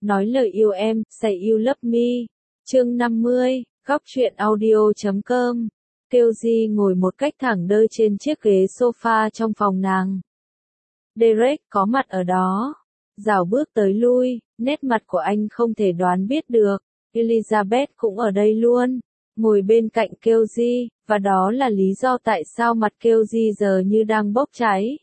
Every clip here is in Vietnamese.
Nói lời yêu em, say you love me. Chương 50, góc truyện audio.com. Keoji ngồi một cách thẳng đơ trên chiếc ghế sofa trong phòng nàng. Derek có mặt ở đó. Rảo bước tới lui, nét mặt của anh không thể đoán biết được. Elizabeth cũng ở đây luôn, ngồi bên cạnh Keoji, và đó là lý do tại sao mặt Keoji giờ như đang bốc cháy.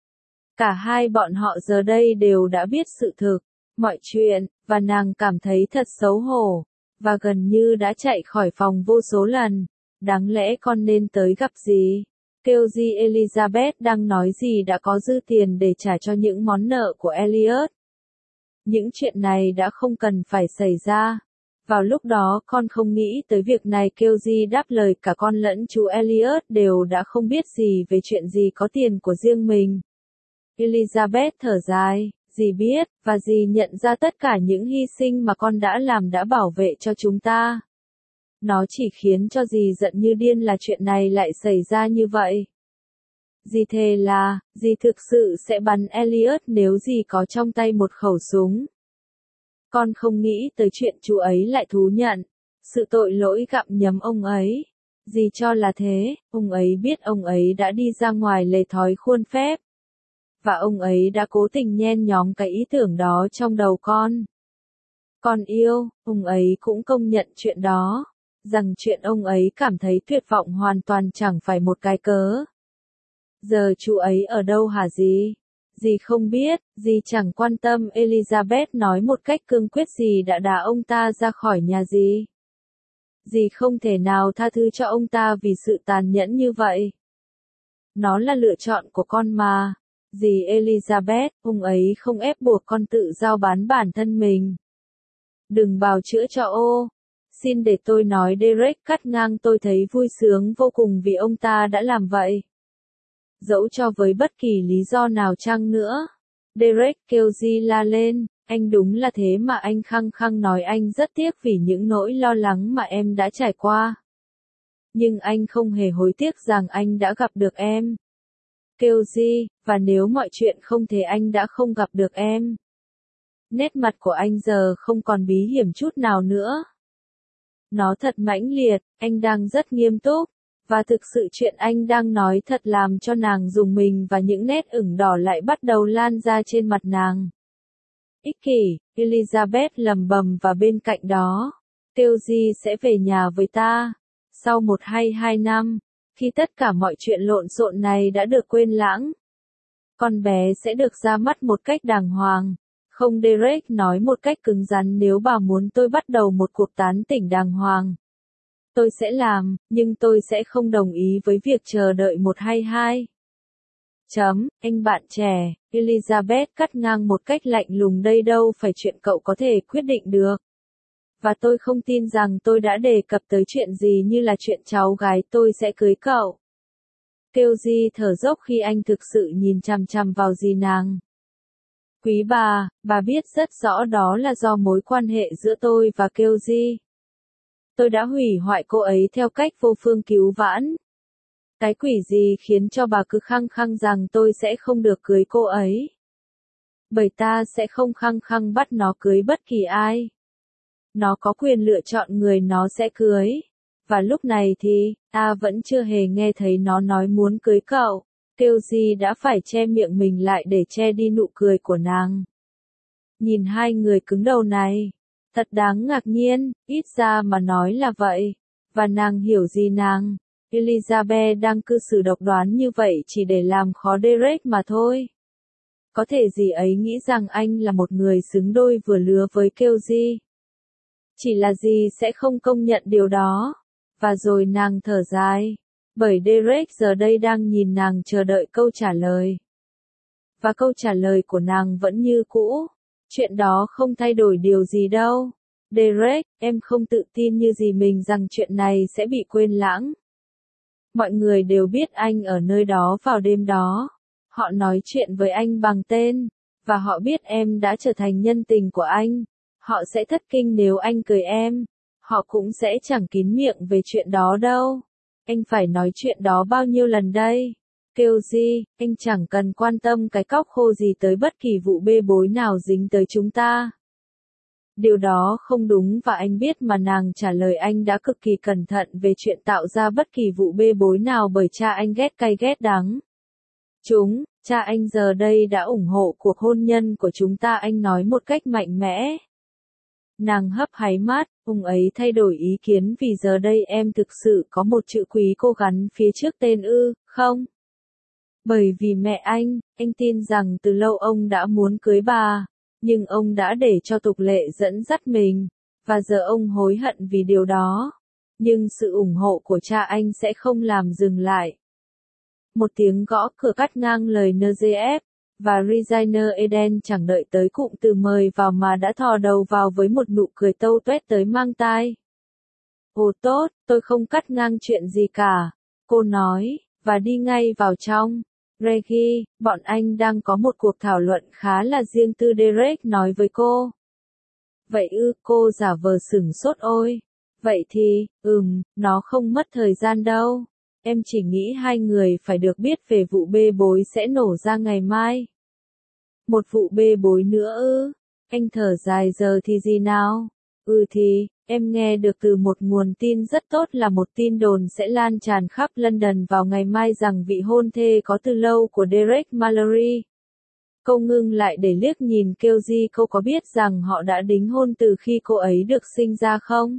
Cả hai bọn họ giờ đây đều đã biết sự thực, mọi chuyện, và nàng cảm thấy thật xấu hổ, và gần như đã chạy khỏi phòng vô số lần. Đáng lẽ con nên tới gặp gì? Keoji Elizabeth đang nói gì đã có dư tiền để trả cho những món nợ của Elliot. Những chuyện này đã không cần phải xảy ra. Vào lúc đó con không nghĩ tới việc này. Keoji đáp lời cả con lẫn chú Elliot đều đã không biết gì về chuyện gì có tiền của riêng mình. Elizabeth thở dài, dì biết, và dì nhận ra tất cả những hy sinh mà con đã làm đã bảo vệ cho chúng ta. Nó chỉ khiến cho dì giận như điên là chuyện này lại xảy ra như vậy. Dì thề là, dì thực sự sẽ bắn Elliot nếu dì có trong tay một khẩu súng. Con không nghĩ tới chuyện chú ấy lại thú nhận sự tội lỗi gặm nhấm ông ấy. Dì cho là thế, ông ấy biết ông ấy đã đi ra ngoài lề thói khuôn phép. Và ông ấy đã cố tình nhen nhóm cái ý tưởng đó trong đầu con. Con yêu, ông ấy cũng công nhận chuyện đó, rằng chuyện ông ấy cảm thấy tuyệt vọng hoàn toàn chẳng phải một cái cớ. Giờ chú ấy ở đâu hả dì? Dì không biết, dì chẳng quan tâm. Elizabeth nói một cách cương quyết. Dì đã đá ông ta ra khỏi nhà dì. Dì không thể nào tha thứ cho ông ta vì sự tàn nhẫn như vậy. Nó là lựa chọn của con mà. Dì Elizabeth, ông ấy không ép buộc con tự giao bán bản thân mình. Đừng bào chữa cho ô. Xin để tôi nói. Derek cắt ngang. Tôi thấy vui sướng vô cùng vì ông ta đã làm vậy. Dẫu cho với bất kỳ lý do nào chăng nữa. Derek, Keoji la lên, anh đúng là thế mà anh khăng khăng nói anh rất tiếc vì những nỗi lo lắng mà em đã trải qua. Nhưng anh không hề hối tiếc rằng anh đã gặp được em. Keoji, và nếu mọi chuyện không thế anh đã không gặp được em. Nét mặt của anh giờ không còn bí hiểm chút nào nữa. Nó thật mãnh liệt, anh đang rất nghiêm túc. Và thực sự chuyện anh đang nói thật làm cho nàng rùng mình và những nét ửng đỏ lại bắt đầu lan ra trên mặt nàng. Ích kỷ, Elizabeth lầm bầm và bên cạnh đó. Keoji sẽ về nhà với ta. Sau 1 hay 2 năm, khi tất cả mọi chuyện lộn xộn này đã được quên lãng. Con bé sẽ được ra mắt một cách đàng hoàng. Không, Derek nói một cách cứng rắn, nếu bà muốn tôi bắt đầu một cuộc tán tỉnh đàng hoàng. Tôi sẽ làm, nhưng tôi sẽ không đồng ý với việc chờ đợi 1 hay 2. Anh bạn trẻ, Elizabeth cắt ngang một cách lạnh lùng. Đây đâu phải chuyện cậu có thể quyết định được. Và tôi không tin rằng tôi đã đề cập tới chuyện gì như là chuyện cháu gái tôi sẽ cưới cậu. Keoji thở dốc khi anh thực sự nhìn chằm chằm vào dì nàng. Quý bà biết rất rõ đó là do mối quan hệ giữa tôi và Keoji. Tôi đã hủy hoại cô ấy theo cách vô phương cứu vãn. Cái quỷ gì khiến cho bà cứ khăng khăng rằng tôi sẽ không được cưới cô ấy? Bởi ta sẽ không khăng khăng bắt nó cưới bất kỳ ai. Nó có quyền lựa chọn người nó sẽ cưới. Và lúc này thì, ta vẫn chưa hề nghe thấy nó nói muốn cưới cậu. Keoji đã phải che miệng mình lại để che đi nụ cười của nàng. Nhìn hai người cứng đầu này. Thật đáng ngạc nhiên, ít ra mà nói là vậy. Và nàng hiểu gì nàng? Elizabeth đang cư xử độc đoán như vậy chỉ để làm khó Derek mà thôi. Có thể dì ấy nghĩ rằng anh là một người xứng đôi vừa lứa với Keoji. Chỉ là dì sẽ không công nhận điều đó. Và rồi nàng thở dài. Bởi Derek giờ đây đang nhìn nàng chờ đợi câu trả lời. Và câu trả lời của nàng vẫn như cũ. Chuyện đó không thay đổi điều gì đâu. Derek, em không tự tin như gì mình rằng chuyện này sẽ bị quên lãng. Mọi người đều biết anh ở nơi đó vào đêm đó. Họ nói chuyện với anh bằng tên. Và họ biết em đã trở thành nhân tình của anh. Họ sẽ thất kinh nếu anh cười em. Họ cũng sẽ chẳng kín miệng về chuyện đó đâu. Anh phải nói chuyện đó bao nhiêu lần đây? Keoji, anh chẳng cần quan tâm cái cóc khô gì tới bất kỳ vụ bê bối nào dính tới chúng ta. Điều đó không đúng và anh biết mà nàng trả lời anh đã cực kỳ cẩn thận về chuyện tạo ra bất kỳ vụ bê bối nào bởi cha anh ghét cay ghét đắng. Cha anh giờ đây đã ủng hộ cuộc hôn nhân của chúng ta, anh nói một cách mạnh mẽ. Nàng hấp háy mắt, ông ấy thay đổi ý kiến vì giờ đây em thực sự có một chữ quý cô gắn phía trước tên không? Bởi vì mẹ anh tin rằng từ lâu ông đã muốn cưới bà, nhưng ông đã để cho tục lệ dẫn dắt mình, và giờ ông hối hận vì điều đó. Nhưng sự ủng hộ của cha anh sẽ không làm dừng lại. Một tiếng gõ cửa cắt ngang lời NGF, và Regina Eden chẳng đợi tới cụm từ mời vào mà đã thò đầu vào với một nụ cười tâu tuét tới mang tai. Ồ tốt, tôi không cắt ngang chuyện gì cả, cô nói, và đi ngay vào trong. Reggie, bọn anh đang có một cuộc thảo luận khá là riêng tư, Derek nói với cô. Vậy cô giả vờ sửng sốt ôi. Vậy thì, nó không mất thời gian đâu. Em chỉ nghĩ hai người phải được biết về vụ bê bối sẽ nổ ra ngày mai. Một vụ bê bối nữa Anh thở dài, giờ thì gì nào? Thì, em nghe được từ một nguồn tin rất tốt là một tin đồn sẽ lan tràn khắp London vào ngày mai rằng vị hôn thê có từ lâu của Derek Mallory. Cô ngưng lại để liếc nhìn Kelly, cô có biết rằng họ đã đính hôn từ khi cô ấy được sinh ra không?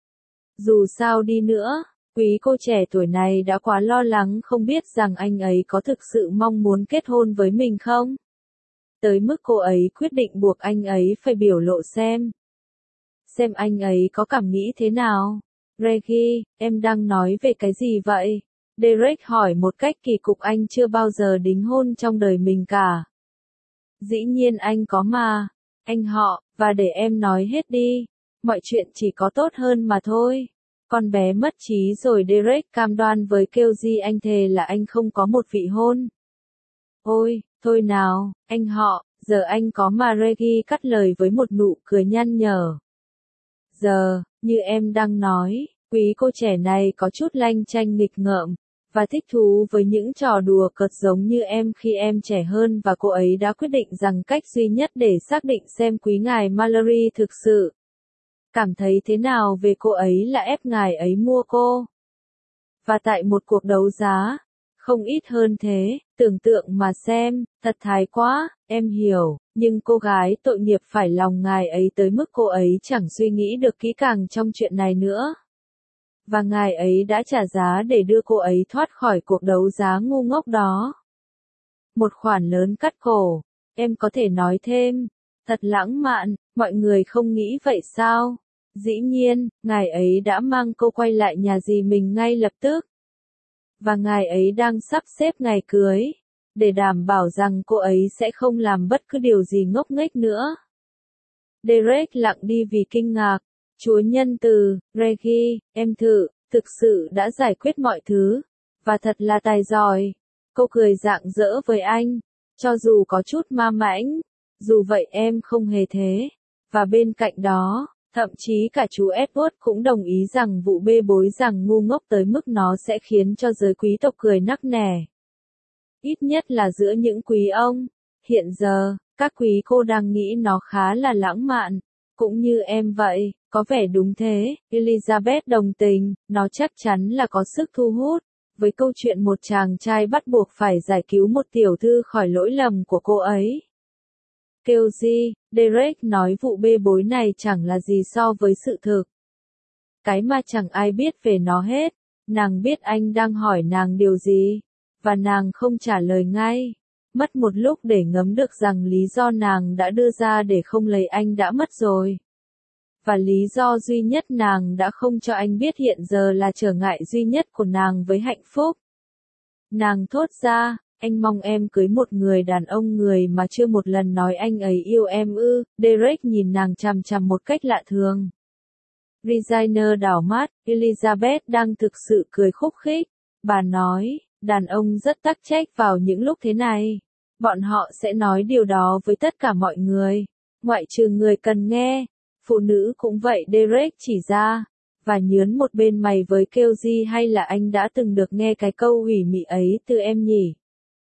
Dù sao đi nữa, quý cô trẻ tuổi này đã quá lo lắng không biết rằng anh ấy có thực sự mong muốn kết hôn với mình không? Tới mức cô ấy quyết định buộc anh ấy phải biểu lộ xem anh ấy có cảm nghĩ thế nào. Reggie, em đang nói về cái gì vậy? Derek hỏi một cách kỳ cục, anh chưa bao giờ đính hôn trong đời mình cả. Dĩ nhiên anh có mà. Anh họ, và để em nói hết đi. Mọi chuyện chỉ có tốt hơn mà thôi. Con bé mất trí rồi, Derek cam đoan với Kelly, anh thề là anh không có một vị hôn. Ôi, thôi nào, anh họ, giờ anh có mà, Reggie cắt lời với một nụ cười nhăn nhở. Giờ, như em đang nói, quý cô trẻ này có chút lanh chanh nghịch ngợm, và thích thú với những trò đùa cợt giống như em khi em trẻ hơn, và cô ấy đã quyết định rằng cách duy nhất để xác định xem quý ngài Mallory thực sự cảm thấy thế nào về cô ấy là ép ngài ấy mua cô. Và tại một cuộc đấu giá, không ít hơn thế, tưởng tượng mà xem, thật thái quá, em hiểu, nhưng cô gái tội nghiệp phải lòng ngài ấy tới mức cô ấy chẳng suy nghĩ được kỹ càng trong chuyện này nữa. Và ngài ấy đã trả giá để đưa cô ấy thoát khỏi cuộc đấu giá ngu ngốc đó. Một khoản lớn cắt cổ, em có thể nói thêm, thật lãng mạn, mọi người không nghĩ vậy sao? Dĩ nhiên, ngài ấy đã mang cô quay lại nhà dì mình ngay lập tức. Và ngài ấy đang sắp xếp ngày cưới, để đảm bảo rằng cô ấy sẽ không làm bất cứ điều gì ngốc nghếch nữa. Derek lặng đi vì kinh ngạc. Chúa nhân từ, Reggie, em thực sự đã giải quyết mọi thứ, và thật là tài giỏi. Cô cười rạng rỡ với anh, cho dù có chút ma mãnh, dù vậy em không hề thế. Và bên cạnh đó, thậm chí cả chú Edward cũng đồng ý rằng vụ bê bối rằng ngu ngốc tới mức nó sẽ khiến cho giới quý tộc cười nắc nẻ. Ít nhất là giữa những quý ông. Hiện giờ, các quý cô đang nghĩ nó khá là lãng mạn. Cũng như em vậy, có vẻ đúng thế. Elizabeth đồng tình, nó chắc chắn là có sức thu hút. Với câu chuyện một chàng trai bắt buộc phải giải cứu một tiểu thư khỏi lỗi lầm của cô ấy. Kelly, Derek nói vụ bê bối này chẳng là gì so với sự thực. Cái mà chẳng ai biết về nó hết. Nàng biết anh đang hỏi nàng điều gì, và nàng không trả lời ngay. Mất một lúc để ngấm được rằng lý do nàng đã đưa ra để không lấy anh đã mất rồi. Và lý do duy nhất nàng đã không cho anh biết hiện giờ là trở ngại duy nhất của nàng với hạnh phúc. Nàng thốt ra, anh mong em cưới một người đàn ông người mà chưa một lần nói anh ấy yêu em Derek nhìn nàng chằm chằm một cách lạ thường. Regina đảo mắt, Elizabeth đang thực sự cười khúc khích. Bà nói, đàn ông rất tắc trách vào những lúc thế này. Bọn họ sẽ nói điều đó với tất cả mọi người, ngoại trừ người cần nghe. Phụ nữ cũng vậy, Derek chỉ ra, và nhướn một bên mày với Kelly, hay là anh đã từng được nghe cái câu ủy mị ấy từ em nhỉ?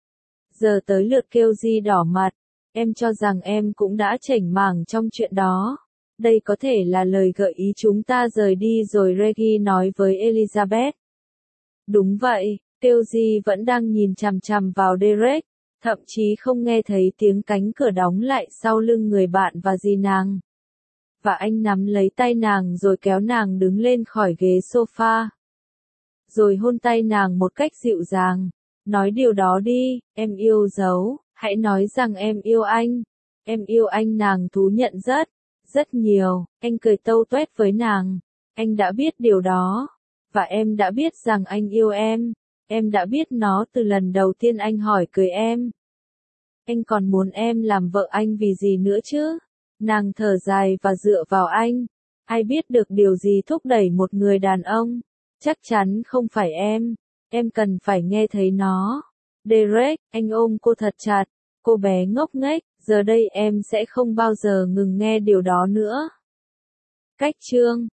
Giờ tới lượt Kelly đỏ mặt, em cho rằng em cũng đã chểnh mảng trong chuyện đó. Đây có thể là lời gợi ý chúng ta rời đi rồi, Reggie nói với Elizabeth. Đúng vậy, Kelsey vẫn đang nhìn chằm chằm vào Derek, thậm chí không nghe thấy tiếng cánh cửa đóng lại sau lưng người bạn và dì nàng. Và anh nắm lấy tay nàng rồi kéo nàng đứng lên khỏi ghế sofa. Rồi hôn tay nàng một cách dịu dàng. Nói điều đó đi, em yêu dấu, hãy nói rằng em yêu anh. Em yêu anh, nàng thú nhận rất nhiều. Anh cười tâu tuét với nàng. Anh đã biết điều đó. Và em đã biết rằng anh yêu em. Em đã biết nó từ lần đầu tiên anh hỏi cưới em. Anh còn muốn em làm vợ anh vì gì nữa chứ? Nàng thở dài và dựa vào anh. Ai biết được điều gì thúc đẩy một người đàn ông? Chắc chắn không phải em. Em cần phải nghe thấy nó. Derek, anh ôm cô thật chặt. Cô bé ngốc nghếch, giờ đây em sẽ không bao giờ ngừng nghe điều đó nữa. Cách chương